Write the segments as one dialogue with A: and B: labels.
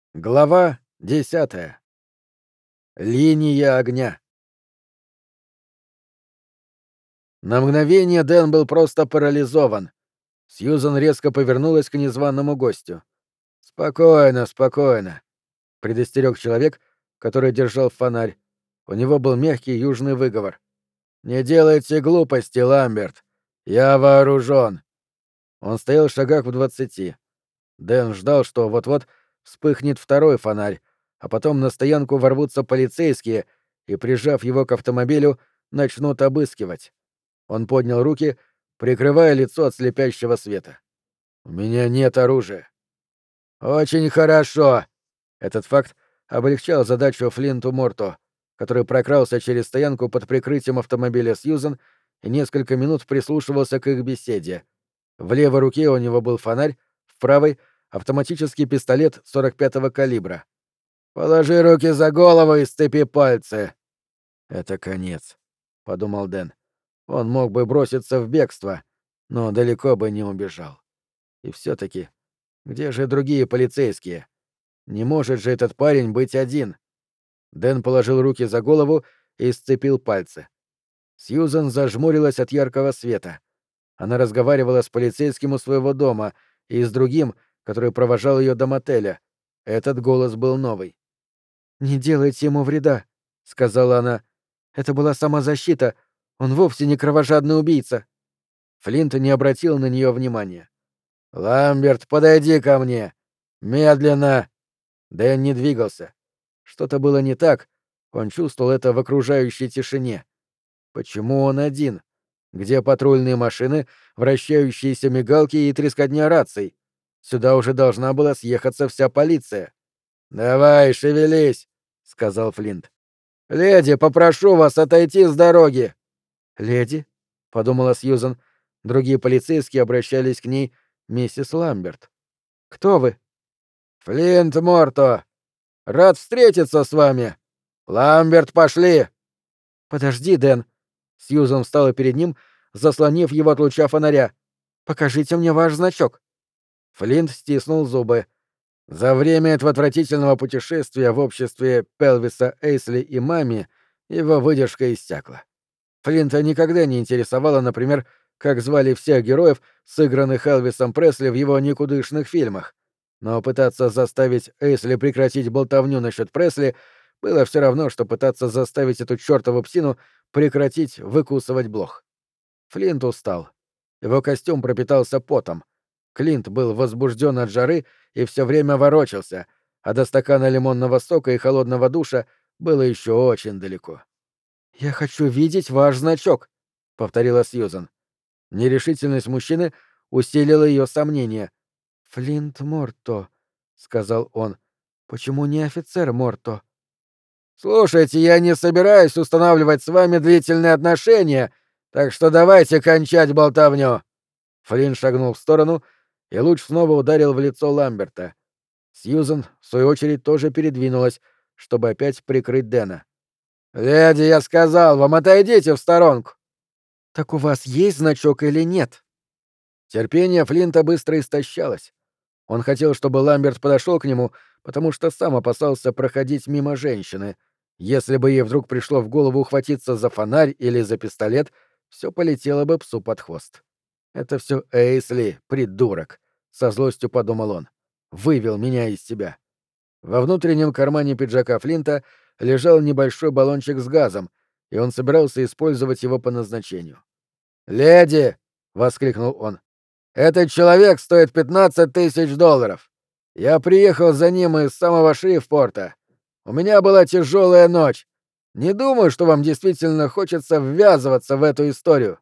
A: Глава 10. Линия огня. На мгновение Дэн был просто парализован. Сьюзан резко повернулась к незваному гостю. «Спокойно, спокойно», — предостерег человек, который держал фонарь. У него был мягкий южный выговор. «Не делайте глупости, Ламберт. Я вооружен». Он стоял в шагах в 20. Дэн ждал, что вот-вот вспыхнет второй фонарь, а потом на стоянку ворвутся полицейские и, прижав его к автомобилю, начнут обыскивать. Он поднял руки, прикрывая лицо от слепящего света. «У меня нет оружия». «Очень хорошо!» Этот факт облегчал задачу Флинту Морту, который прокрался через стоянку под прикрытием автомобиля Сьюзан и несколько минут прислушивался к их беседе. В левой руке у него был фонарь, в правой — автоматический пистолет 45-го калибра. «Положи руки за голову и сцепи пальцы!» «Это конец», — подумал Дэн. Он мог бы броситься в бегство, но далеко бы не убежал. И все-таки, где же другие полицейские? Не может же этот парень быть один. Дэн положил руки за голову и сцепил пальцы. Сьюзан зажмурилась от яркого света. Она разговаривала с полицейским у своего дома и с другим, который провожал ее до мотеля. Этот голос был новый. «Не делайте ему вреда», — сказала она. «Это была самозащита. Он вовсе не кровожадный убийца». Флинт не обратил на нее внимания. «Ламберт, подойди ко мне! Медленно!» Дэн не двигался. Что-то было не так. Он чувствовал это в окружающей тишине. Почему он один? Где патрульные машины, вращающиеся мигалки и трескотня раций? Сюда уже должна была съехаться вся полиция. «Давай, шевелись!» — сказал Флинт. «Леди, попрошу вас отойти с дороги!» «Леди?» — подумала Сьюзан. Другие полицейские обращались к ней миссис Ламберт. «Кто вы?» «Флинт Морто! Рад встретиться с вами! Ламберт, пошли!» «Подожди, Дэн!» Сьюзан встала перед ним, заслонив его от луча фонаря. «Покажите мне ваш значок!» Флинт стиснул зубы. За время этого отвратительного путешествия в обществе Пелвиса Эйсли и Мами его выдержка иссякла. Флинта никогда не интересовало, например, как звали всех героев, сыгранных Элвисом Пресли в его никудышных фильмах. Но пытаться заставить Эйсли прекратить болтовню насчет Пресли было все равно, что пытаться заставить эту чёртову псину прекратить выкусывать блох. Флинт устал. Его костюм пропитался потом. Клинт был возбужден от жары и все время ворочался, а до стакана лимонного сока и холодного душа было еще очень далеко. «Я хочу видеть ваш значок», — повторила Сьюзан. Нерешительность мужчины усилила ее сомнения. «Флинт Морто», — сказал он. «Почему не офицер Морто?» «Слушайте, я не собираюсь устанавливать с вами длительные отношения, так что давайте кончать болтовню». Флинт шагнул в сторону, и луч снова ударил в лицо Ламберта. Сьюзан, в свою очередь, тоже передвинулась, чтобы опять прикрыть Дэна. «Леди, я сказал вам, отойдите в сторонку!» «Так у вас есть значок или нет?» Терпение Флинта быстро истощалось. Он хотел, чтобы Ламберт подошел к нему, потому что сам опасался проходить мимо женщины. Если бы ей вдруг пришло в голову ухватиться за фонарь или за пистолет, все полетело бы псу под хвост. «Это все Эйсли, придурок», — со злостью подумал он. «Вывел меня из себя». Во внутреннем кармане пиджака Флинта лежал небольшой баллончик с газом, и он собирался использовать его по назначению. «Леди!» — воскликнул он. «Этот человек стоит $15 000. Я приехал за ним из самого Шрифпорта. У меня была тяжелая ночь. Не думаю, что вам действительно хочется ввязываться в эту историю».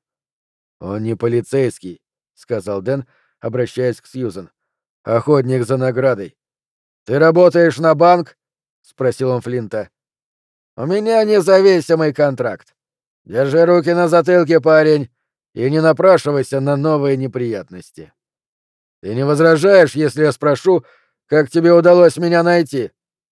A: «Он не полицейский», — сказал Дэн, обращаясь к Сьюзан. «Охотник за наградой». «Ты работаешь на банк?» — спросил он Флинта. «У меня независимый контракт. Держи руки на затылке, парень, и не напрашивайся на новые неприятности. Ты не возражаешь, если я спрошу, как тебе удалось меня найти?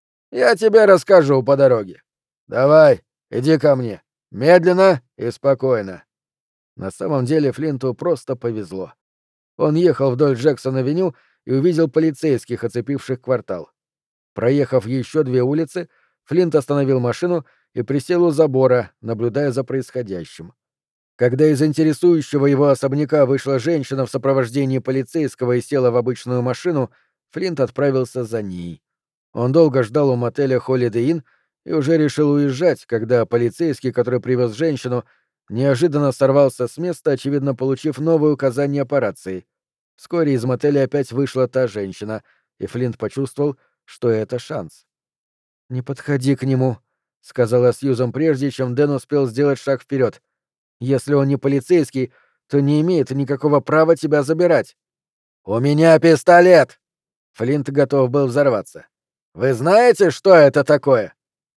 A: Я тебе расскажу по дороге. Давай, иди ко мне. Медленно и спокойно». На самом деле Флинту просто повезло. Он ехал вдоль Джексон-авеню и увидел полицейских, оцепивших квартал. Проехав еще 2 улицы, Флинт остановил машину и присел у забора, наблюдая за происходящим. Когда из интересующего его особняка вышла женщина в сопровождении полицейского и села в обычную машину, Флинт отправился за ней. Он долго ждал у мотеля Holiday Inn и уже решил уезжать, когда полицейский, который привез женщину, неожиданно сорвался с места, очевидно, получив новое указание по рации. Вскоре из мотеля опять вышла та женщина, и Флинт почувствовал, что это шанс. «Не подходи к нему», — сказала Сьюзан прежде, чем Дэн успел сделать шаг вперед. «Если он не полицейский, то не имеет никакого права тебя забирать». «У меня пистолет!» Флинт готов был взорваться. «Вы знаете, что это такое?»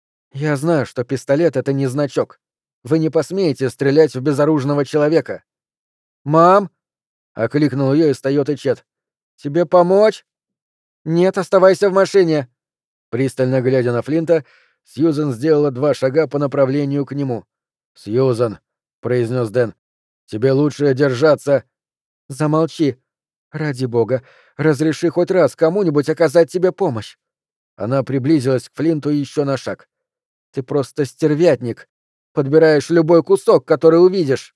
A: «Я знаю, что пистолет — это не значок. Вы не посмеете стрелять в безоружного человека». «Мам!» — окликнул ее из Тойоты Чет. «Тебе помочь?» «Нет, оставайся в машине». Пристально глядя на Флинта, Сьюзен сделала 2 шага по направлению к нему. «Сьюзен», — произнес Дэн, — «тебе лучше держаться...» «Замолчи. Ради бога, разреши хоть раз кому-нибудь оказать тебе помощь». Она приблизилась к Флинту еще на шаг. «Ты просто стервятник. Подбираешь любой кусок, который увидишь».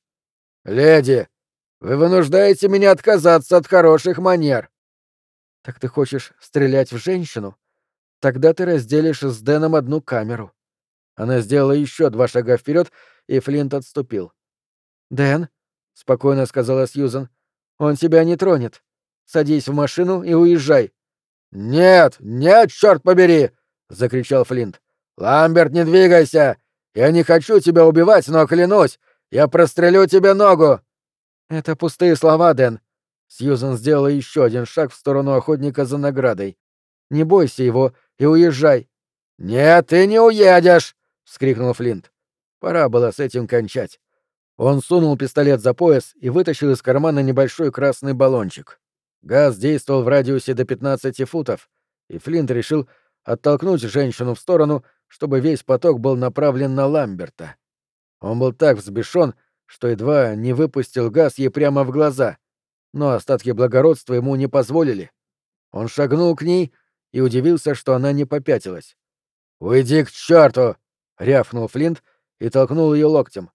A: «Леди, вы вынуждаете меня отказаться от хороших манер». «Так ты хочешь стрелять в женщину? Тогда ты разделишь с Дэном одну камеру». Она сделала еще 2 шага вперед, и Флинт отступил. «Дэн», — спокойно сказала Сьюзан, — «он тебя не тронет. Садись в машину и уезжай». «Нет, нет, черт побери!» — закричал Флинт. «Ламберт, не двигайся! Я не хочу тебя убивать, но клянусь, я прострелю тебе ногу!» «Это пустые слова, Дэн». Сьюзан сделала еще 1 шаг в сторону охотника за наградой. «Не бойся его и уезжай». «Нет, ты не уедешь!» — вскрикнул Флинт. Пора было с этим кончать. Он сунул пистолет за пояс и вытащил из кармана небольшой красный баллончик. Газ действовал в радиусе до 15 футов, и Флинт решил оттолкнуть женщину в сторону, чтобы весь поток был направлен на Ламберта. Он был так взбешен, что едва не выпустил газ ей прямо в глаза, но остатки благородства ему не позволили. Он шагнул к ней и удивился, что она не попятилась. «Уйди к черту!» — рявкнул Флинт и толкнул ее локтем.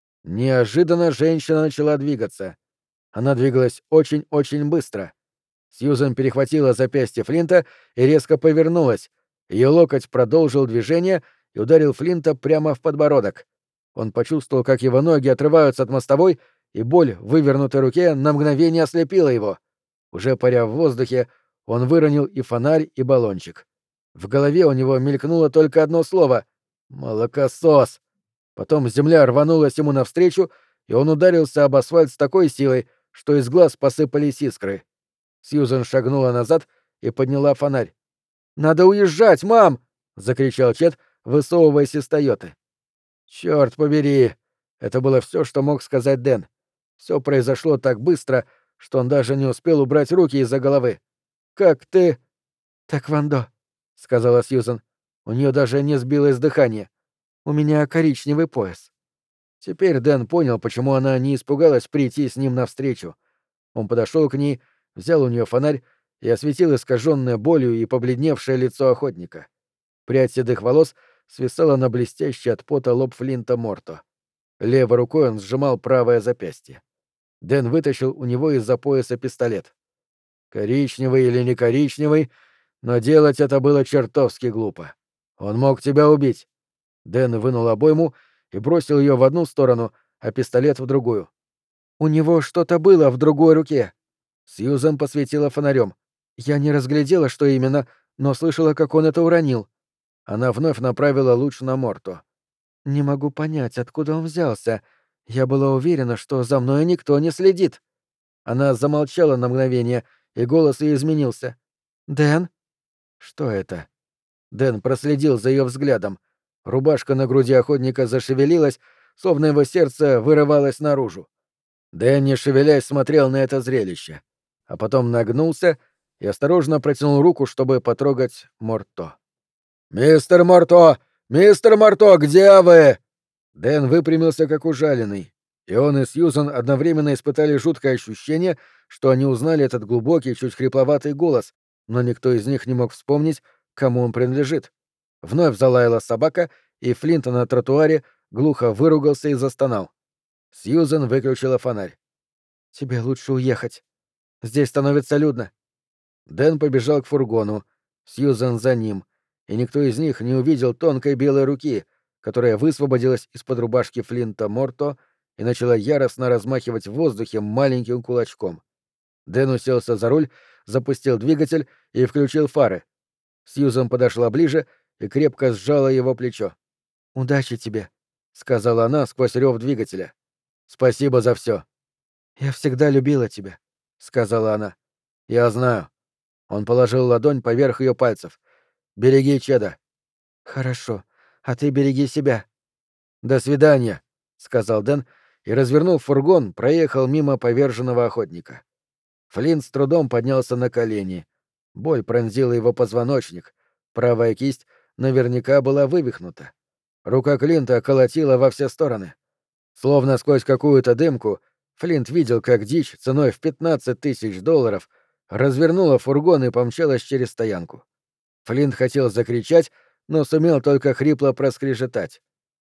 A: Неожиданно женщина начала двигаться. Она двигалась очень-очень быстро. Сьюзен перехватила запястье Флинта и резко повернулась. Ее локоть продолжил движение и ударил Флинта прямо в подбородок. Он почувствовал, как его ноги отрываются от мостовой, и боль в вывернутой руке на мгновение ослепила его. Уже паря в воздухе, он выронил и фонарь, и баллончик. В голове у него мелькнуло только одно слово — «молокосос». Потом земля рванулась ему навстречу, и он ударился об асфальт с такой силой, что из глаз посыпались искры. Сьюзен шагнула назад и подняла фонарь. «Надо уезжать, мам!» — закричал Чет, высовываясь из Тойоты. «Чёрт побери!» — это было все, что мог сказать Дэн. Все произошло так быстро, что он даже не успел убрать руки из-за головы. «Как ты...» «Тэквондо», — сказала Сьюзен. У нее даже не сбилось дыхание. «У меня коричневый пояс». Теперь Дэн понял, почему она не испугалась прийти с ним навстречу. Он подошел к ней, взял у нее фонарь и осветил искаженное болью и побледневшее лицо охотника. Прядь седых волос свисала на блестящий от пота лоб Флинта Морто. Левой рукой он сжимал правое запястье. Дэн вытащил у него из-за пояса пистолет. Коричневый или не коричневый, но делать это было чертовски глупо. Он мог тебя убить. Дэн вынул обойму и бросил ее в одну сторону, а пистолет в другую. «У него что-то было в другой руке». Сьюзен посветила фонарем. «Я не разглядела, что именно, но слышала, как он это уронил». Она вновь направила луч на Морту. «Не могу понять, откуда он взялся. Я была уверена, что за мной никто не следит». Она замолчала на мгновение, и голос ее изменился. «Дэн?» «Что это?» Дэн проследил за ее взглядом. Рубашка на груди охотника зашевелилась, словно его сердце вырывалось наружу. Дэн, не шевелясь, смотрел на это зрелище, а потом нагнулся и осторожно протянул руку, чтобы потрогать Морто. «Мистер Морто! Мистер Морто, где вы?» Дэн выпрямился как ужаленный, и он и Сьюзан одновременно испытали жуткое ощущение, что они узнали этот глубокий, чуть хрипловатый голос, но никто из них не мог вспомнить, кому он принадлежит. Вновь залаяла собака, и Флинт на тротуаре глухо выругался и застонал. Сьюзен выключила фонарь. «Тебе лучше уехать. Здесь становится людно». Дэн побежал к фургону, Сьюзен за ним, и никто из них не увидел тонкой белой руки, которая высвободилась из-под рубашки Флинта Морто и начала яростно размахивать в воздухе маленьким кулачком. Дэн уселся за руль, запустил двигатель и включил фары. Сьюзен подошла ближе и крепко сжала его плечо. «Удачи тебе», — сказала она сквозь рев двигателя. «Спасибо за все. «Я всегда любила тебя», — сказала она. «Я знаю». Он положил ладонь поверх ее пальцев. «Береги Чеда». «Хорошо. А ты береги себя». «До свидания», — сказал Дэн и, развернув фургон, проехал мимо поверженного охотника. Флинт с трудом поднялся на колени. Боль пронзила его позвоночник. Правая кисть наверняка была вывихнута. Рука Клинта колотила во все стороны. Словно сквозь какую-то дымку, Флинт видел, как дичь ценой в $15 000 развернула фургон и помчалась через стоянку. Флинт хотел закричать, но сумел только хрипло проскрежетать.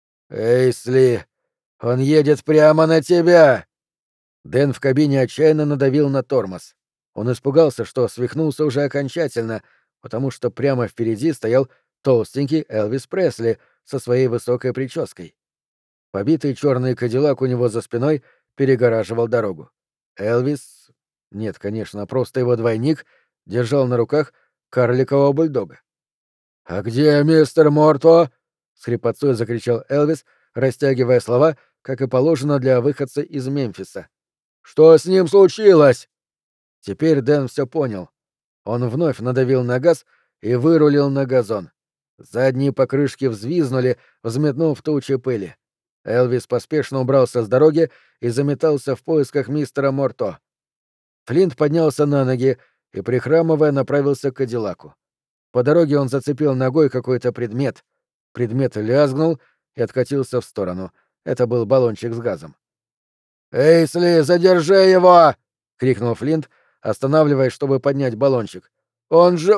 A: «Эйсли, он едет прямо на тебя!» Дэн в кабине отчаянно надавил на тормоз. Он испугался, что свихнулся уже окончательно, потому что прямо впереди стоял толстенький Элвис Пресли со своей высокой прической. Побитый черный кадиллак у него за спиной перегораживал дорогу. Элвис... Нет, конечно, просто его двойник держал на руках карликового бульдога. «А где мистер Морто?» — с хрипотцой закричал Элвис, растягивая слова, как и положено для выходца из Мемфиса. «Что с ним случилось?» Теперь Дэн все понял. Он вновь надавил на газ и вырулил на газон. Задние покрышки взвизнули, взметнув тучи пыли. Элвис поспешно убрался с дороги и заметался в поисках мистера Морто. Флинт поднялся на ноги и, прихрамывая, направился к Кадиллаку. По дороге он зацепил ногой какой-то предмет. Предмет лязгнул и откатился в сторону. Это был баллончик с газом. «Эйсли, задержи его!» — крикнул Флинт, останавливаясь, чтобы поднять баллончик. «Он же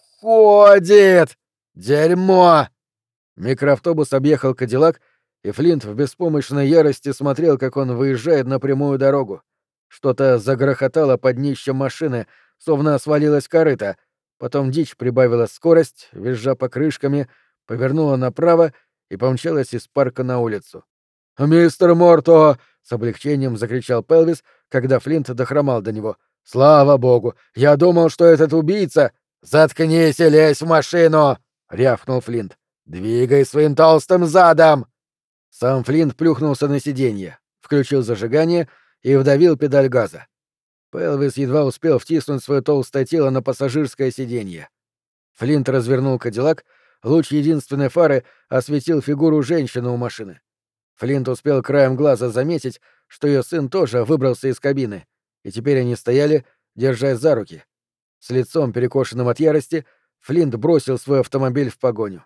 A: уходит! Дерьмо!» Микроавтобус объехал Кадиллак, и Флинт в беспомощной ярости смотрел, как он выезжает на прямую дорогу. Что-то загрохотало под днищем машины, словно свалилась корыта. Потом дичь прибавила скорость, визжа покрышками, повернула направо и помчалась из парка на улицу. «Мистер Морто!» — с облегчением закричал Пелвис, когда Флинт дохромал до него. «Слава богу! Я думал, что этот убийца...» «Заткнись и лезь в машину!» — рявкнул Флинт. «Двигай своим толстым задом!» Сам Флинт плюхнулся на сиденье, включил зажигание и вдавил педаль газа. Пелвис едва успел втиснуть свое толстое тело на пассажирское сиденье. Флинт развернул Кадиллак, луч единственной фары осветил фигуру женщины у машины. Флинт успел краем глаза заметить, что ее сын тоже выбрался из кабины, и теперь они стояли, держась за руки. С лицом, перекошенным от ярости, Флинт бросил свой автомобиль в погоню.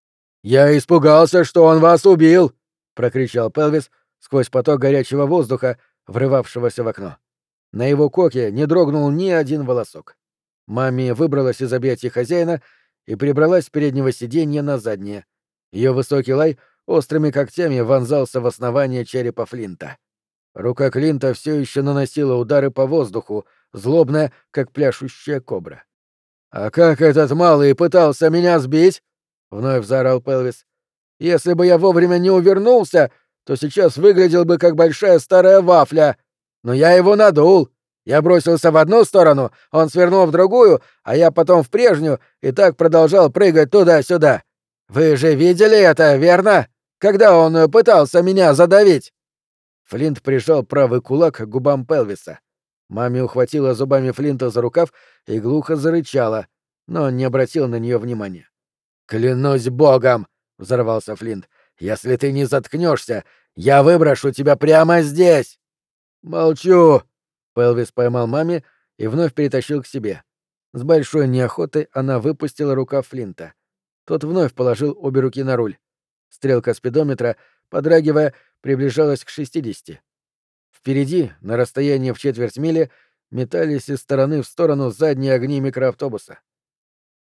A: «Я испугался, что он вас убил!» — прокричал Пелвис сквозь поток горячего воздуха, врывавшегося в окно. На его коке не дрогнул ни один волосок. Мамми выбралась из объятий хозяина и прибралась с переднего сиденья на заднее. Ее высокий лай острыми когтями вонзался в основание черепа Флинта. Рука Клинта все еще наносила удары по воздуху, злобная, как пляшущая кобра. «А как этот малый пытался меня сбить?» — вновь заорал Пелвис. «Если бы я вовремя не увернулся, то сейчас выглядел бы как большая старая вафля. Но я его надул. Я бросился в одну сторону, он свернул в другую, а я потом в прежнюю и так продолжал прыгать туда-сюда. Вы же видели это, верно? Когда он пытался меня задавить?» Флинт прижал правый кулак к губам Пелвиса. Мамми ухватила зубами Флинта за рукав и глухо зарычала, но он не обратил на нее внимания. «Клянусь богом!» — взорвался Флинт. «Если ты не заткнешься, я выброшу тебя прямо здесь!» «Молчу!» — Пелвис поймал маме и вновь перетащил к себе. С большой неохотой она выпустила рукав Флинта. Тот вновь положил обе руки на руль. Стрелка спидометра, подрагивая, приближалась к 60. Впереди, на расстоянии в четверть мили, метались из стороны в сторону задние огни микроавтобуса.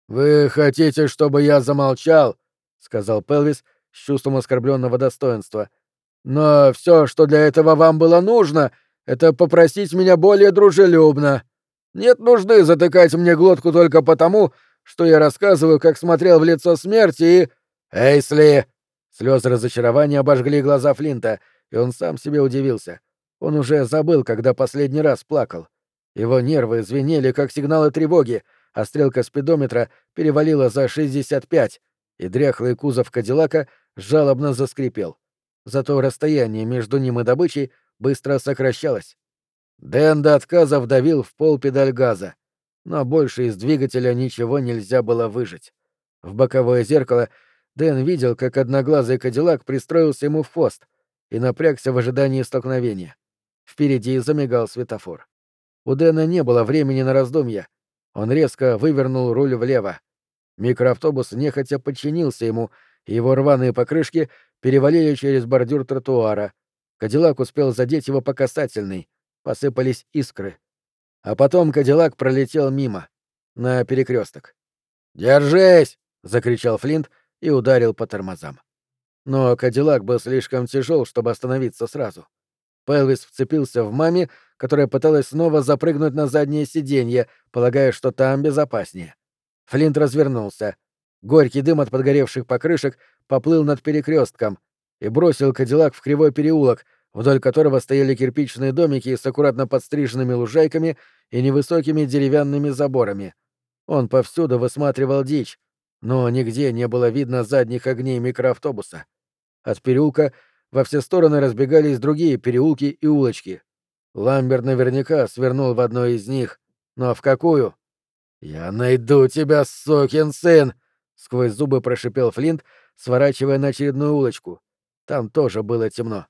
A: «Вы хотите, чтобы я замолчал?» — сказал Пелвис с чувством оскорбленного достоинства. «Но все, что для этого вам было нужно, это попросить меня более дружелюбно. Нет нужды затыкать мне глотку только потому, что я рассказываю, как смотрел в лицо смерти и...» «Эйсли!» Слезы разочарования обожгли глаза Флинта, и он сам себе удивился. Он уже забыл, когда последний раз плакал. Его нервы звенели, как сигналы тревоги, а стрелка спидометра перевалила за 65, и дряхлый кузов Кадиллака жалобно заскрипел. Зато расстояние между ним и добычей быстро сокращалось. Дэн до отказа вдавил в пол педаль газа, но больше из двигателя ничего нельзя было выжать. В боковое зеркало Дэн видел, как одноглазый Кадиллак пристроился ему в хвост и напрягся в ожидании столкновения. Впереди замигал светофор. У Дэна не было времени на раздумья. Он резко вывернул руль влево. Микроавтобус нехотя подчинился ему, и его рваные покрышки перевалили через бордюр тротуара. Кадиллак успел задеть его по касательной. Посыпались искры. А потом Кадиллак пролетел мимо, на перекресток. «Держись!» — закричал Флинт и ударил по тормозам. Но Кадиллак был слишком тяжел, чтобы остановиться сразу. Пелвис вцепился в маме, которая пыталась снова запрыгнуть на заднее сиденье, полагая, что там безопаснее. Флинт развернулся. Горький дым от подгоревших покрышек поплыл над перекрестком и бросил Кадиллак в кривой переулок, вдоль которого стояли кирпичные домики с аккуратно подстриженными лужайками и невысокими деревянными заборами. Он повсюду высматривал дичь, но нигде не было видно задних огней микроавтобуса. От переулка во все стороны разбегались другие переулки и улочки. Ламберт наверняка свернул в одной из них, но в какую? «Я найду тебя, сукин сын!» — сквозь зубы прошипел Флинт, сворачивая на очередную улочку. Там тоже было темно.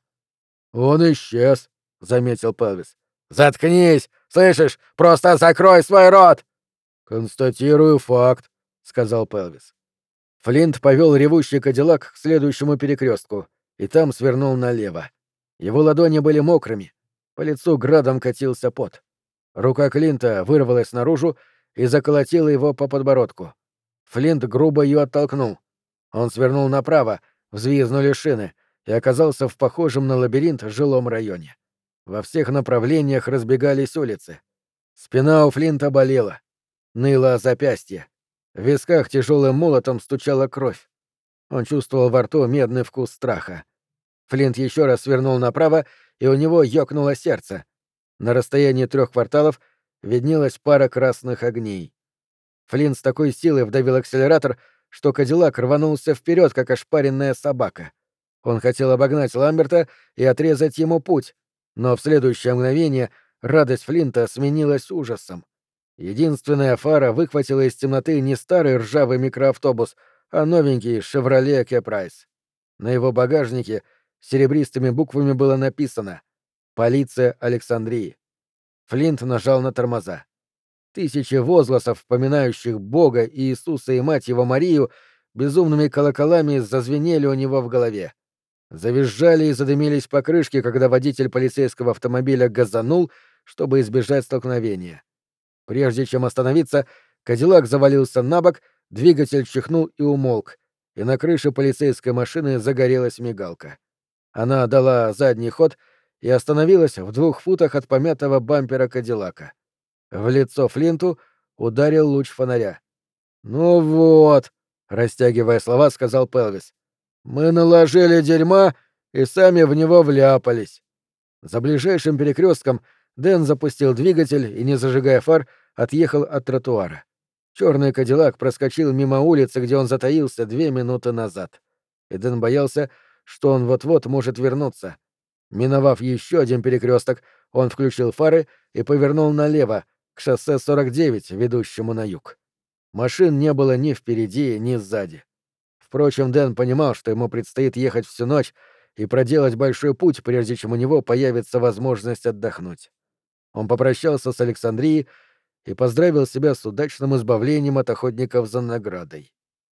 A: «Он исчез», — заметил Пелвис. «Заткнись! Слышишь? Просто закрой свой рот!» «Констатирую факт», — сказал Пелвис. Флинт повел ревущий Кадиллак к следующему перекрестку и там свернул налево. Его ладони были мокрыми, по лицу градом катился пот. Рука Клинта вырвалась наружу и заколотила его по подбородку. Флинт грубо ее оттолкнул. Он свернул направо, взвизгнули шины, и оказался в похожем на лабиринт жилом районе. Во всех направлениях разбегались улицы. Спина у Флинта болела. Ныло запястье. В висках тяжелым молотом стучала кровь. Он чувствовал во рту медный вкус страха. Флинт еще раз свернул направо, и у него ёкнуло сердце. На расстоянии 3 кварталов виднелась пара красных огней. Флинт с такой силой вдавил акселератор, что Кадиллак рванулся вперед, как ошпаренная собака. Он хотел обогнать Ламберта и отрезать ему путь, но в следующее мгновение радость Флинта сменилась ужасом. Единственная фара выхватила из темноты не старый ржавый микроавтобус, а новенький «Шевроле Кепрайс». На его багажнике серебристыми буквами было написано «Полиция Александрии». Флинт нажал на тормоза. Тысячи возгласов, поминающих Бога, Иисуса и мать его Марию, безумными колоколами зазвенели у него в голове. Завизжали и задымились покрышки, когда водитель полицейского автомобиля газанул, чтобы избежать столкновения. Прежде чем остановиться, Кадиллак завалился на бок, двигатель чихнул и умолк, и на крыше полицейской машины загорелась мигалка. Она дала задний ход и остановилась в 2 футах от помятого бампера Кадиллака. В лицо Флинту ударил луч фонаря. «Ну вот», — растягивая слова, сказал Пелвис, — «мы наложили дерьма и сами в него вляпались». За ближайшим перекрестком Дэн запустил двигатель и, не зажигая фар, отъехал от тротуара. Черный Кадиллак проскочил мимо улицы, где он затаился 2 минуты назад. И Дэн боялся, что он вот-вот может вернуться. Миновав еще один перекресток, он включил фары и повернул налево, к шоссе 49, ведущему на юг. Машин не было ни впереди, ни сзади. Впрочем, Дэн понимал, что ему предстоит ехать всю ночь и проделать большой путь, прежде чем у него появится возможность отдохнуть. Он попрощался с Александрией и поздравил себя с удачным избавлением от охотников за наградой.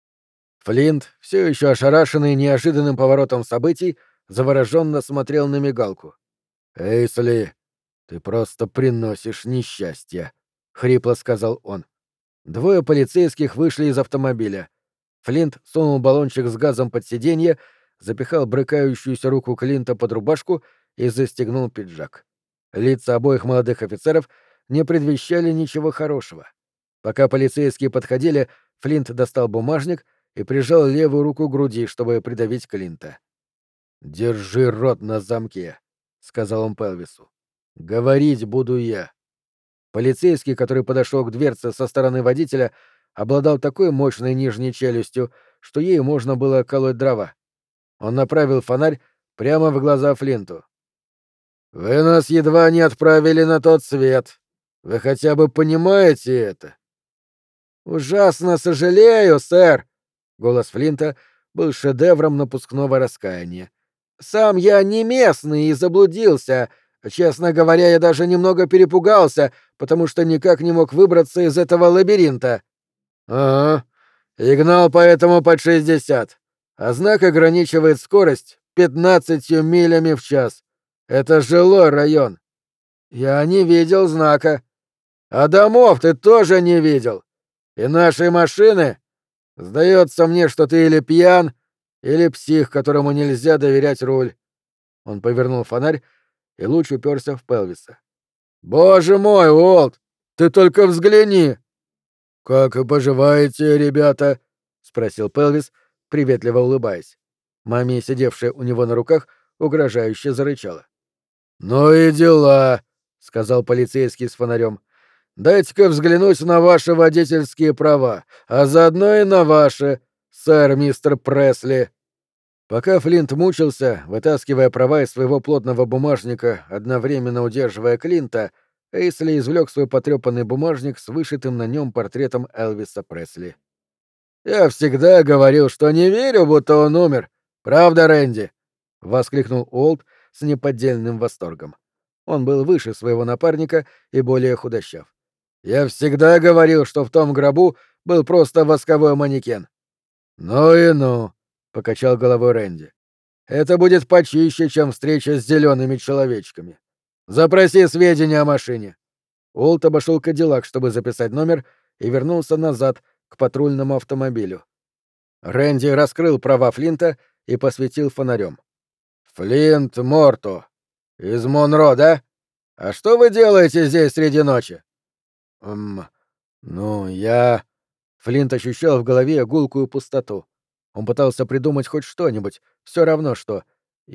A: Флинт, все еще ошарашенный неожиданным поворотом событий, завороженно смотрел на мигалку. «Эйсли, ты просто приносишь несчастье», — хрипло сказал он. Двое полицейских вышли из автомобиля. Флинт сунул баллончик с газом под сиденье, запихал брыкающуюся руку Клинта под рубашку и застегнул пиджак. Лица обоих молодых офицеров не предвещали ничего хорошего. Пока полицейские подходили, Флинт достал бумажник и прижал левую руку к груди, чтобы придавить Клинта. «Держи рот на замке», — сказал он Пелвису. «Говорить буду я». Полицейский, который подошел к дверце со стороны водителя, обладал такой мощной нижней челюстью, что ей можно было колоть дрова. Он направил фонарь прямо в глаза Флинту. «Вы нас едва не отправили на тот свет. Вы хотя бы понимаете это?» «Ужасно сожалею, сэр!» Голос Флинта был шедевром напускного раскаяния. «Сам я не местный и заблудился. Честно говоря, я даже немного перепугался, потому что никак не мог выбраться из этого лабиринта». «Ага. И гнал поэтому под 60. А знак ограничивает скорость 15 милями в час. Это жилой район». «Я не видел знака». «А домов ты тоже не видел. И нашей машины? Сдается мне, что ты или пьян, или псих, которому нельзя доверять руль». Он повернул фонарь, и луч уперся в Пелвиса. «Боже мой, Уолт, ты только взгляни!» «Как поживаете, ребята?» — спросил Пелвис, приветливо улыбаясь. Мами, сидевшая у него на руках, угрожающе зарычала. «Ну и дела», — сказал полицейский с фонарем. «Дайте-ка взглянуть на ваши водительские права, а заодно и на ваши, сэр мистер Пресли». Пока Флинт мучился, вытаскивая права из своего плотного бумажника, одновременно удерживая Клинта, Эйсли извлек свой потрепанный бумажник с вышитым на нем портретом Элвиса Пресли. «Я всегда говорил, что не верю, будто он умер. Правда, Рэнди?» — воскликнул Уолт с неподдельным восторгом. Он был выше своего напарника и более худощав. «Я всегда говорил, что в том гробу был просто восковой манекен». «Ну и ну», — покачал головой Рэнди. «Это будет почище, чем встреча с зелеными человечками. Запроси сведения о машине». Уолт обошел Кадиллак, чтобы записать номер, и вернулся назад, к патрульному автомобилю. Рэнди раскрыл права Флинта и посветил фонарем. «Флинт Морто. Из Монро, да? А что вы делаете здесь среди ночи?» Ну, я...» Флинт ощущал в голове гулкую пустоту. Он пытался придумать хоть что-нибудь, все равно что.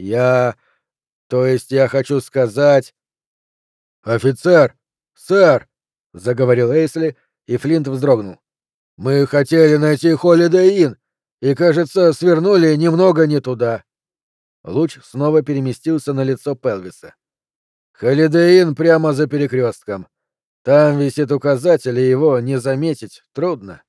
A: То есть я хочу сказать...» «Офицер! Сэр!» — заговорил Эйсли, и Флинт вздрогнул. «Мы хотели найти Холидей Инн, и, кажется, свернули немного не туда». Луч снова переместился на лицо Пелвиса. «Холидей Инн прямо за перекрестком. Там висит указатель, и его не заметить трудно».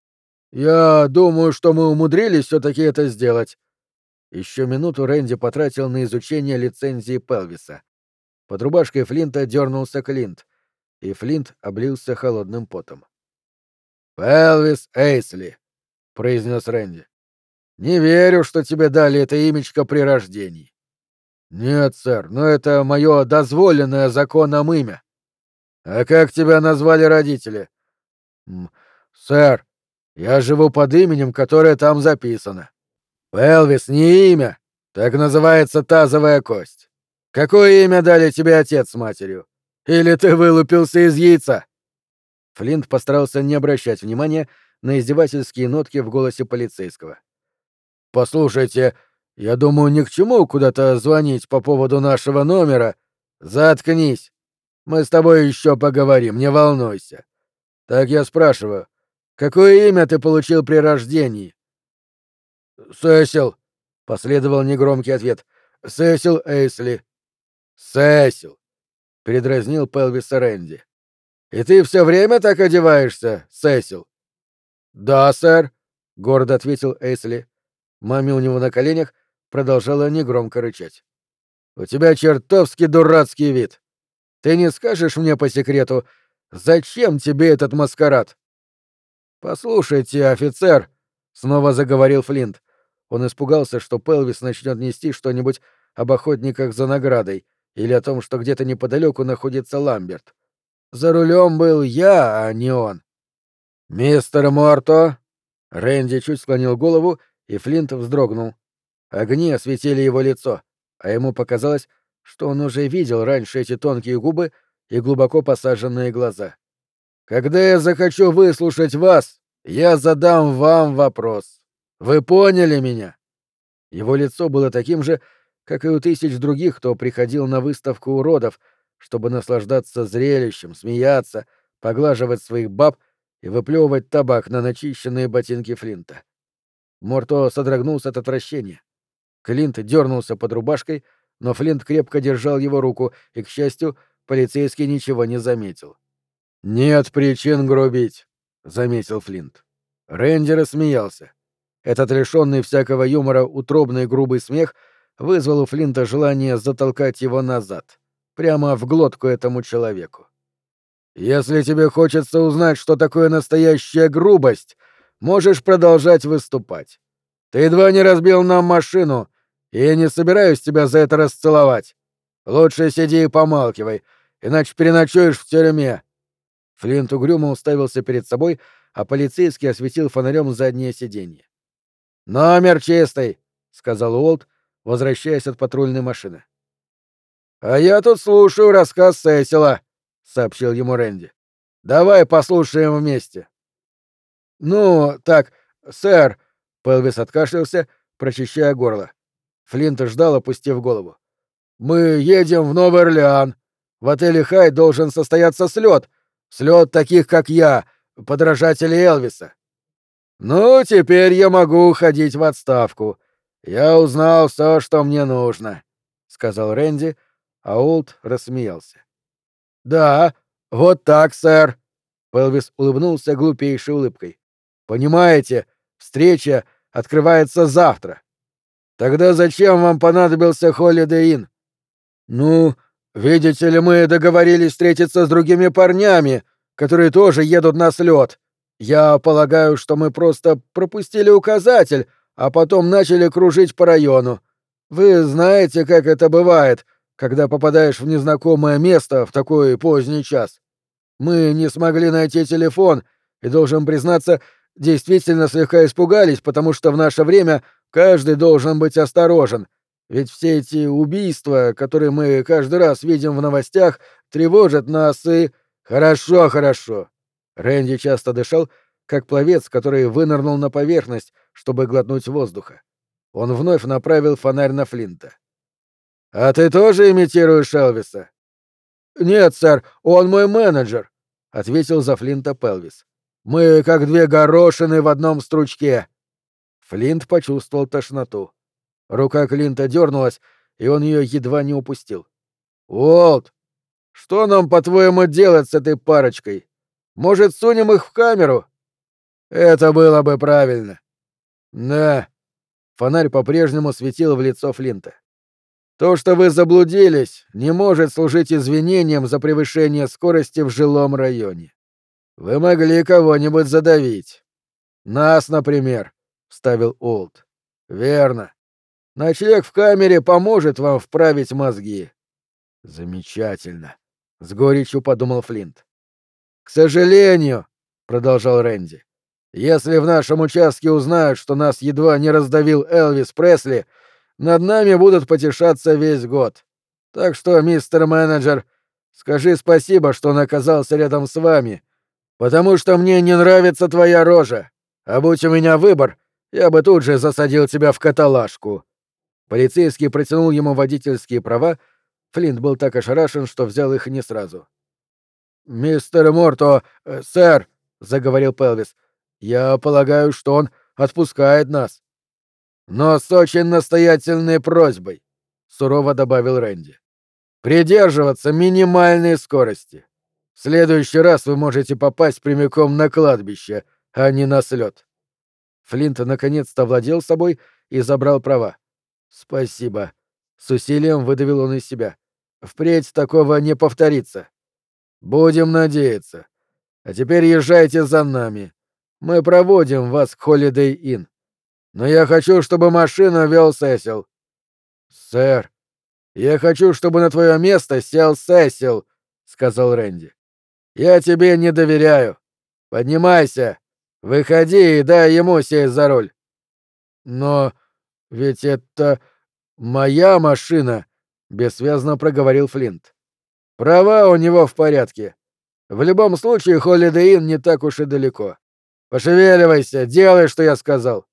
A: «Я думаю, что мы умудрились все-таки это сделать». Еще минуту Рэнди потратил на изучение лицензии Пелвиса. Под рубашкой Флинта дернулся Клинт, и Флинт облился холодным потом. «Пелвис Эйсли», — произнес Рэнди. «Не верю, что тебе дали это имечко при рождении». «Нет, сэр, но это мое дозволенное законом имя». «А как тебя назвали родители?» «Сэр, я живу под именем, которое там записано». «Пелвис не имя, так называется тазовая кость. Какое имя дали тебе отец с матерью? Или ты вылупился из яйца?» Флинт постарался не обращать внимания на издевательские нотки в голосе полицейского. «Послушайте, я думаю, ни к чему куда-то звонить по поводу нашего номера. Заткнись. Мы с тобой еще поговорим, не волнуйся. Так я спрашиваю, какое имя ты получил при рождении?» «Сесил», — последовал негромкий ответ. «Сесил Эйсли». «Сесил», — передразнил Пелвиса Рэнди. «И ты все время так одеваешься, Сесил?» «Да, сэр», — гордо ответил Эйсли. Маме у него на коленях продолжала негромко рычать. «У тебя чертовски дурацкий вид. Ты не скажешь мне по секрету, зачем тебе этот маскарад?» «Послушайте, офицер», — снова заговорил Флинт. Он испугался, что Пелвис начнет нести что-нибудь об охотниках за наградой или о том, что где-то неподалеку находится Ламберт. «За рулем был я, а не он». «Мистер Морто!» Рэнди чуть склонил голову, и Флинт вздрогнул. Огни осветили его лицо, а ему показалось, что он уже видел раньше эти тонкие губы и глубоко посаженные глаза. «Когда я захочу выслушать вас, я задам вам вопрос. Вы поняли меня?» Его лицо было таким же, как и у тысяч других, кто приходил на выставку уродов, чтобы наслаждаться зрелищем, смеяться, поглаживать своих баб и выплевывать табак на начищенные ботинки Флинта. Морто содрогнулся от отвращения. Клинт дернулся под рубашкой, но Флинт крепко держал его руку, и, к счастью, полицейский ничего не заметил. «Нет причин грубить», — заметил Флинт. Рэнди рассмеялся. Этот лишённый всякого юмора утробный грубый смех вызвал у Флинта желание затолкать его назад, прямо в глотку этому человеку. «Если тебе хочется узнать, что такое настоящая грубость, можешь продолжать выступать. Ты едва не разбил нам машину, и я не собираюсь тебя за это расцеловать. Лучше сиди и помалкивай, иначе переночуешь в тюрьме». Флинт угрюмо уставился перед собой, а полицейский осветил фонарем заднее сиденье. «Номер чистый», — сказал Уолт, возвращаясь от патрульной машины. «А я тут слушаю рассказ Сесила», — сообщил ему Рэнди. «Давай послушаем вместе». «Ну, так, сэр», — Пэлвис откашлялся, прочищая горло. Флинт ждал, опустив голову. «Мы едем в Новый Орлеан. В отеле «Хайд» должен состояться слет. Слет таких, как я, подражателей Элвиса. Ну, теперь я могу уходить в отставку. Я узнал все, что мне нужно», — сказал Рэнди, а Олд рассмеялся. «Да, вот так, сэр», — Пэлвис улыбнулся глупейшей улыбкой. «Понимаете, встреча открывается завтра. Тогда зачем вам понадобился Холидей Инн?» «Ну, видите ли, мы договорились встретиться с другими парнями, которые тоже едут на слет. Я полагаю, что мы просто пропустили указатель, а потом начали кружить по району. Вы знаете, как это бывает, когда попадаешь в незнакомое место в такой поздний час. Мы не смогли найти телефон и, должен признаться, действительно слегка испугались, потому что в наше время каждый должен быть осторожен. Ведь все эти убийства, которые мы каждый раз видим в новостях, тревожат нас и... Хорошо, хорошо. Рэнди часто дышал, как пловец, который вынырнул на поверхность, чтобы глотнуть воздуха. Он вновь направил фонарь на Флинта. «А ты тоже имитируешь Элвиса?» «Нет, сэр, он мой менеджер», — ответил за Флинта Пэлвис. «Мы как две горошины в одном стручке». Флинт почувствовал тошноту. Рука Клинта дернулась, и он ее едва не упустил. «Уолт, что нам, по-твоему, делать с этой парочкой? Может, сунем их в камеру?» «Это было бы правильно». «Да». Фонарь по-прежнему светил в лицо Флинта. «То, что вы заблудились, не может служить извинением за превышение скорости в жилом районе. Вы могли кого-нибудь задавить. Нас, например», — вставил Олд. «Верно. Ночлег в камере поможет вам вправить мозги». «Замечательно», — с горечью подумал Флинт. «К сожалению», — продолжал Рэнди, — «если в нашем участке узнают, что нас едва не раздавил Элвис Пресли, над нами будут потешаться весь год. Так что, мистер менеджер, скажи спасибо, что он оказался рядом с вами, потому что мне не нравится твоя рожа, а будь у меня выбор, я бы тут же засадил тебя в каталажку». Полицейский протянул ему водительские права. Флинт был так ошарашен, что взял их не сразу. «Мистер Морто, сэр», — заговорил Пэлвис, — «я полагаю, что он отпускает нас». «Но с очень настоятельной просьбой», — сурово добавил Рэнди. «Придерживаться минимальной скорости. В следующий раз вы можете попасть прямиком на кладбище, а не на слет». Флинт наконец-то владел собой и забрал права. «Спасибо». С усилием выдавил он из себя. «Впредь такого не повторится». «Будем надеяться. А теперь езжайте за нами. Мы проводим вас к Холидей Инн. Но я хочу, чтобы машину вел Сесил». «Сэр, я хочу, чтобы на твое место сел Сесил», — сказал Рэнди. «Я тебе не доверяю. Поднимайся, Выходи и дай ему сесть за руль». «Но ведь это моя машина», — бессвязно проговорил Флинт. «Права у него в порядке. В любом случае, Холидей Инн не так уж и далеко. Пошевеливайся, делай, что я сказал».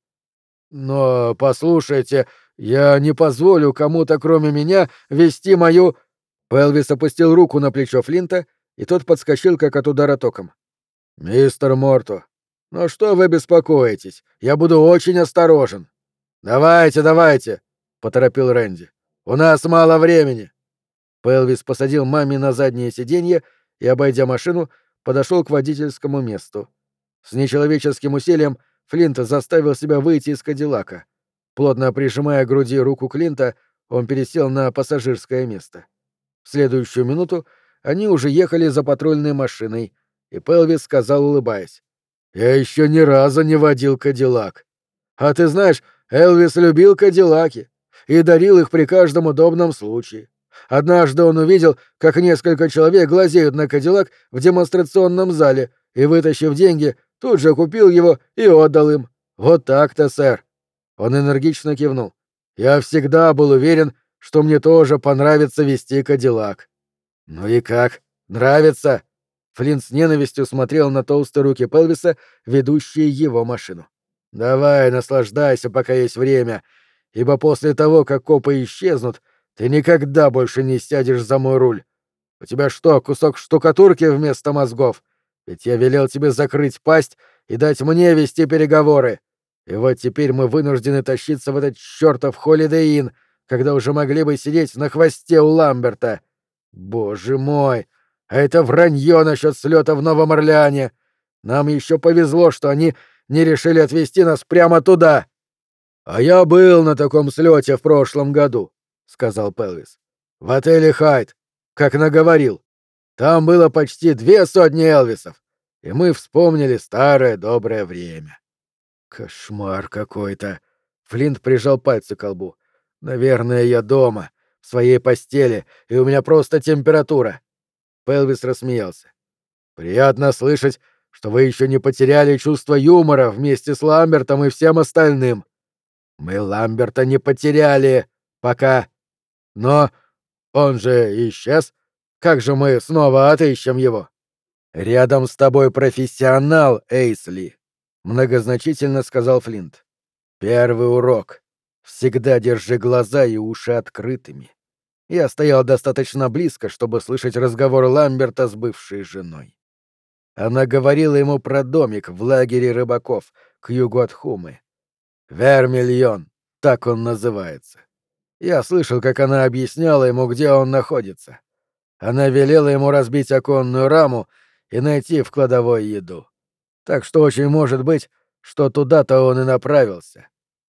A: «Но, послушайте, я не позволю кому-то, кроме меня, вести мою...» Пелвис опустил руку на плечо Флинта, и тот подскочил, как от удара током. «Мистер Морто, ну что вы беспокоитесь? Я буду очень осторожен». «Давайте, давайте», — поторопил Рэнди. «У нас мало времени». Пелвис посадил маме на заднее сиденье и, обойдя машину, подошел к водительскому месту. С нечеловеческим усилием Флинт заставил себя выйти из Кадиллака. Плотно прижимая к груди руку Клинта, он пересел на пассажирское место. В следующую минуту они уже ехали за патрульной машиной, и Пелвис сказал, улыбаясь: «Я еще ни разу не водил Кадиллак. А ты знаешь, Элвис любил Кадиллаки и дарил их при каждом удобном случае. Однажды он увидел, как несколько человек глазеют на Кадиллак в демонстрационном зале, и, вытащив деньги, тут же купил его и отдал им. Вот так-то, сэр». Он энергично кивнул. «Я всегда был уверен, что мне тоже понравится вести Кадиллак». «Ну и как? Нравится?» Флинт с ненавистью смотрел на толстые руки Пелвиса, ведущие его машину. «Давай, наслаждайся, пока есть время, ибо после того, как копы исчезнут, ты никогда больше не сядешь за мой руль. У тебя что, кусок штукатурки вместо мозгов? Ведь я велел тебе закрыть пасть и дать мне вести переговоры. И вот теперь мы вынуждены тащиться в этот чёртов Холидей Инн, когда уже могли бы сидеть на хвосте у Ламберта. Боже мой! А это вранье насчет слета в Новом Орлеане! Нам еще повезло, что они не решили отвезти нас прямо туда. — А я был на таком слете в прошлом году, — сказал Пелвис. — В отеле «Хайд», как наговорил. Там было почти 200 Элвисов, и мы вспомнили старое доброе время. Кошмар какой-то. Флинт прижал пальцы к лбу. Наверное, я дома, в своей постели, и у меня просто температура. Пелвис рассмеялся. Приятно слышать, что вы еще не потеряли чувство юмора вместе с Ламбертом и всем остальным. Мы Ламберта не потеряли пока. Но он же исчез. Как же мы снова отыщем его? Рядом с тобой профессионал, Эйсли, многозначительно сказал Флинт. Первый урок. Всегда держи глаза и уши открытыми. Я стоял достаточно близко, чтобы слышать разговор Ламберта с бывшей женой. Она говорила ему про домик в лагере рыбаков к югу от Хумы. Вермильон, так он называется. Я слышал, как она объясняла ему, где он находится. Она велела ему разбить оконную раму и найти в кладовой еду. Так что очень может быть, что туда-то он и направился.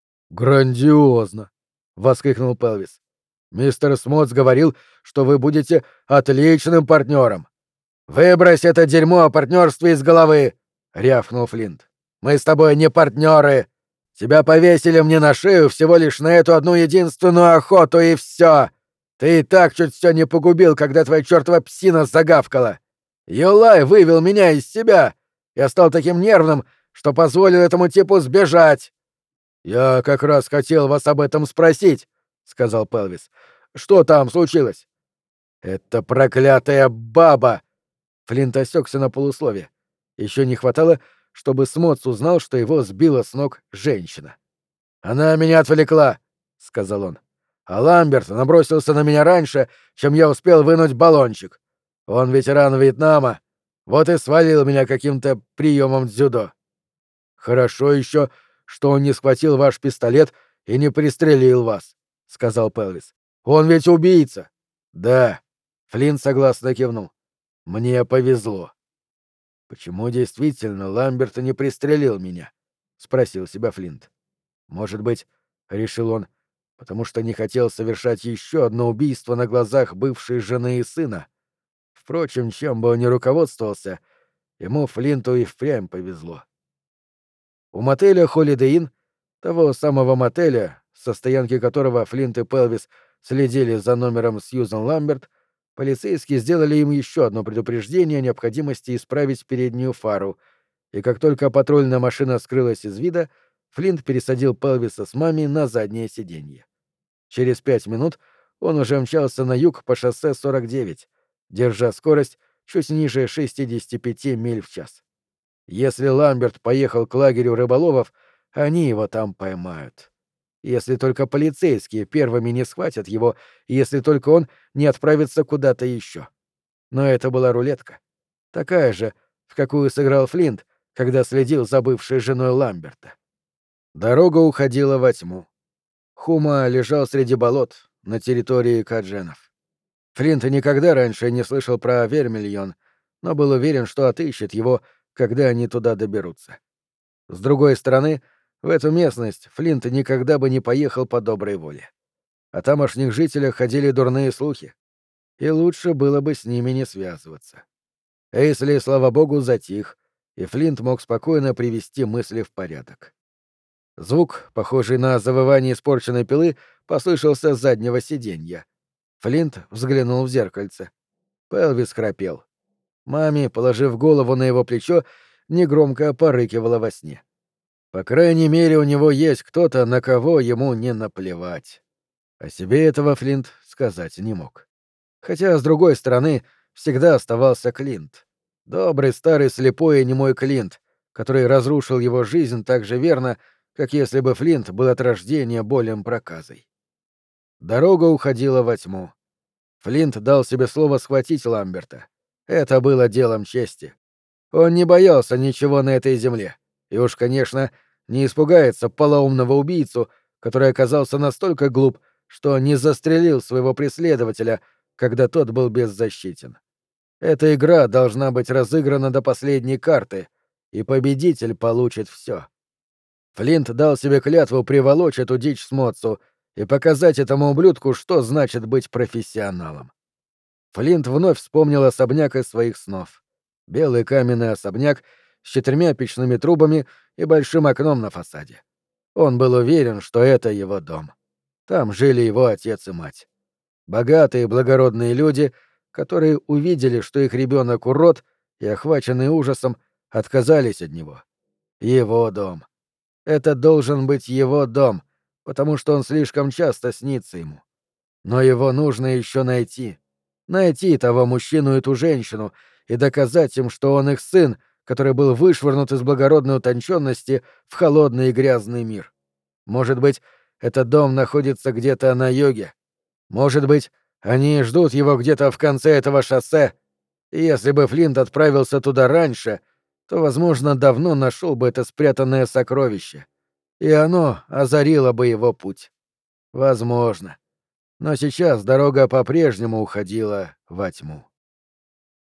A: «Грандиозно!» — воскликнул Пелвис. «Мистер Смотс говорил, что вы будете отличным партнером». «Выбрось это дерьмо о партнерстве из головы!» — рявкнул Флинт. «Мы с тобой не партнеры. Тебя повесили мне на шею всего лишь на эту одну единственную охоту, и все. Ты и так чуть все не погубил, когда твоя чертова псина загавкала. Юлай вывел меня из себя. Я стал таким нервным, что позволил этому типу сбежать». «Я как раз хотел вас об этом спросить», — сказал Пелвис. «Что там случилось?» «Это проклятая баба!» Флинт осекся на полуслове. Еще не хватало, чтобы Смотс узнал, что его сбила с ног женщина. «Она меня отвлекла», — сказал он. «А Ламберт набросился на меня раньше, чем я успел вынуть баллончик. Он ветеран Вьетнама, вот и свалил меня каким-то приемом дзюдо. Хорошо еще, что он не схватил ваш пистолет и не пристрелил вас», — сказал Пелвис. «Он ведь убийца». «Да», — Флинт согласно кивнул. «Мне повезло». «Почему действительно Ламберт не пристрелил меня?» — спросил себя Флинт. «Может быть, — решил он, — потому что не хотел совершать еще одно убийство на глазах бывшей жены и сына. Впрочем, чем бы он ни руководствовался, ему, Флинту, и впрямь повезло». У мотеля Holiday Inn, того самого мотеля, со стоянки которого Флинт и Пелвис следили за номером Сьюзан Ламберт, полицейские сделали им еще одно предупреждение о необходимости исправить переднюю фару и как только патрульная машина скрылась из вида, Флинт пересадил Пелвиса с Мами на заднее сиденье. Через 5 минут он уже мчался на юг по шоссе 49, держа скорость чуть ниже 65 миль в час. Если Ламберт поехал к лагерю рыболовов, они его там поймают. Если только полицейские первыми не схватят его, и если только он не отправится куда-то еще. Но это была рулетка. Такая же, в какую сыграл Флинт, когда следил за бывшей женой Ламберта. Дорога уходила во тьму. Хума лежал среди болот на территории Кадженов. Флинт никогда раньше не слышал про Вермильон, но был уверен, что отыщет его, когда они туда доберутся. С другой стороны, в эту местность Флинт никогда бы не поехал по доброй воле. О тамошних жителях ходили дурные слухи, и лучше было бы с ними не связываться. Эйсли, слава богу, затих, и Флинт мог спокойно привести мысли в порядок. Звук, похожий на завывание испорченной пилы, послышался с заднего сиденья. Флинт взглянул в зеркальце. Пелвис храпел. Мами, положив голову на его плечо, негромко порыкивала во сне. По крайней мере, у него есть кто-то, на кого ему не наплевать. О себе этого Флинт сказать не мог. Хотя, с другой стороны, всегда оставался Клинт. Добрый старый слепой и немой Клинт, который разрушил его жизнь так же верно, как если бы Флинт был от рождения болем проказой. Дорога уходила во тьму. Флинт дал себе слово схватить Ламберта. Это было делом чести. Он не боялся ничего на этой земле. И уж, конечно, не испугается полоумного убийцу, который оказался настолько глуп, что не застрелил своего преследователя, когда тот был беззащитен. Эта игра должна быть разыграна до последней карты, и победитель получит все. Флинт дал себе клятву приволочь эту дичь с Моцу и показать этому ублюдку, что значит быть профессионалом. Флинт вновь вспомнил особняк из своих снов. Белый каменный особняк с 4 печными трубами и большим окном на фасаде. Он был уверен, что это его дом. Там жили его отец и мать. Богатые благородные люди, которые увидели, что их ребенок урод, и, охваченные ужасом, отказались от него. Его дом. Это должен быть его дом, потому что он слишком часто снится ему. Но его нужно еще найти. Найти того мужчину и ту женщину и доказать им, что он их сын, который был вышвырнут из благородной утонченности в холодный и грязный мир. Может быть, этот дом находится где-то на юге. Может быть, они ждут его где-то в конце этого шоссе. И если бы Флинт отправился туда раньше, то, возможно, давно нашел бы это спрятанное сокровище. И оно озарило бы его путь. Возможно. Но сейчас дорога по-прежнему уходила во тьму.